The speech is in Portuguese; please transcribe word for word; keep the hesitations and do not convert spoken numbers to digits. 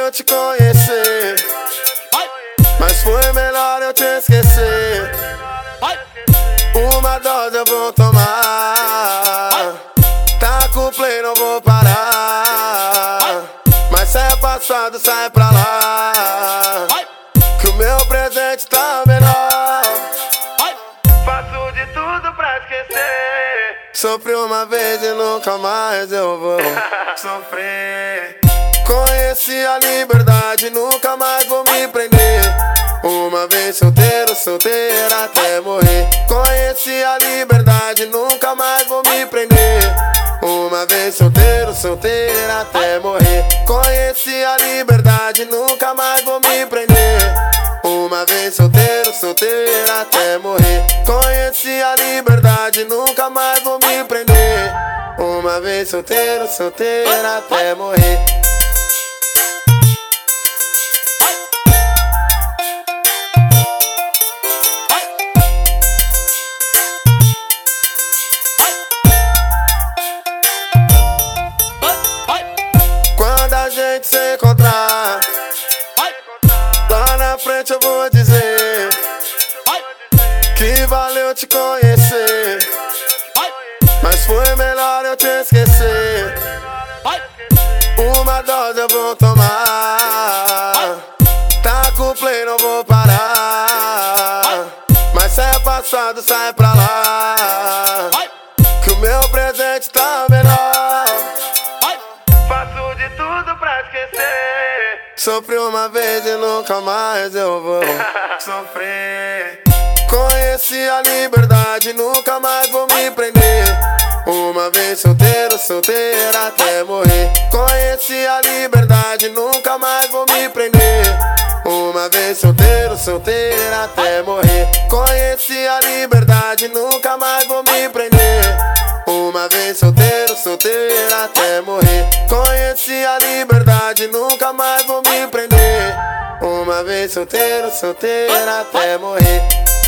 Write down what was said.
valeu te conhecer, mas foi melhor eu te esquecer. Uma dose eu vou tomar, tá com play, não vou parar. Mas se é passado, sai pra lá, que o meu presente tá melhor. Faço de tudo pra esquecer. Sofri uma vez e nunca mais eu vou sofrer. Conheci a liberdade, nunca mais vou me prender. Uma vez solteiro, solteira até morrer. Conheci a liberdade, nunca mais vou me prender. Uma vez solteiro, solteira até morrer. Conheci a liberdade, nunca mais vou me prender. Uma vez solteiro, solteira até morrer. Conheci a liberdade, nunca mais vou me prender. Uma vez solteiro, solteira até morrer. Quando a gente se encontrar, lá na frente eu vou dizer que valeu te conhecer, mas foi melhor eu te esquecer. Uma dose eu vou tomar, tá com play, não vou parar. Mas se é passado, sai pra lá, que o meu presente tá melhor. Faço de tudo pra esquecer. Sofri uma vez e nunca mais eu vou sofrer. Conheci a liberdade, nunca mais vou me prender. Uma vez solteiro, solteira até morrer. Conheci a liberdade, nunca mais vou me prender. Uma vez solteiro, solteira até morrer. Conheci a liberdade, nunca mais vou me prender. Uma vez solteiro, solteira até morrer. Conheci a liberdade, nunca mais vou me prender. Uma vez solteiro, solteira até morrer.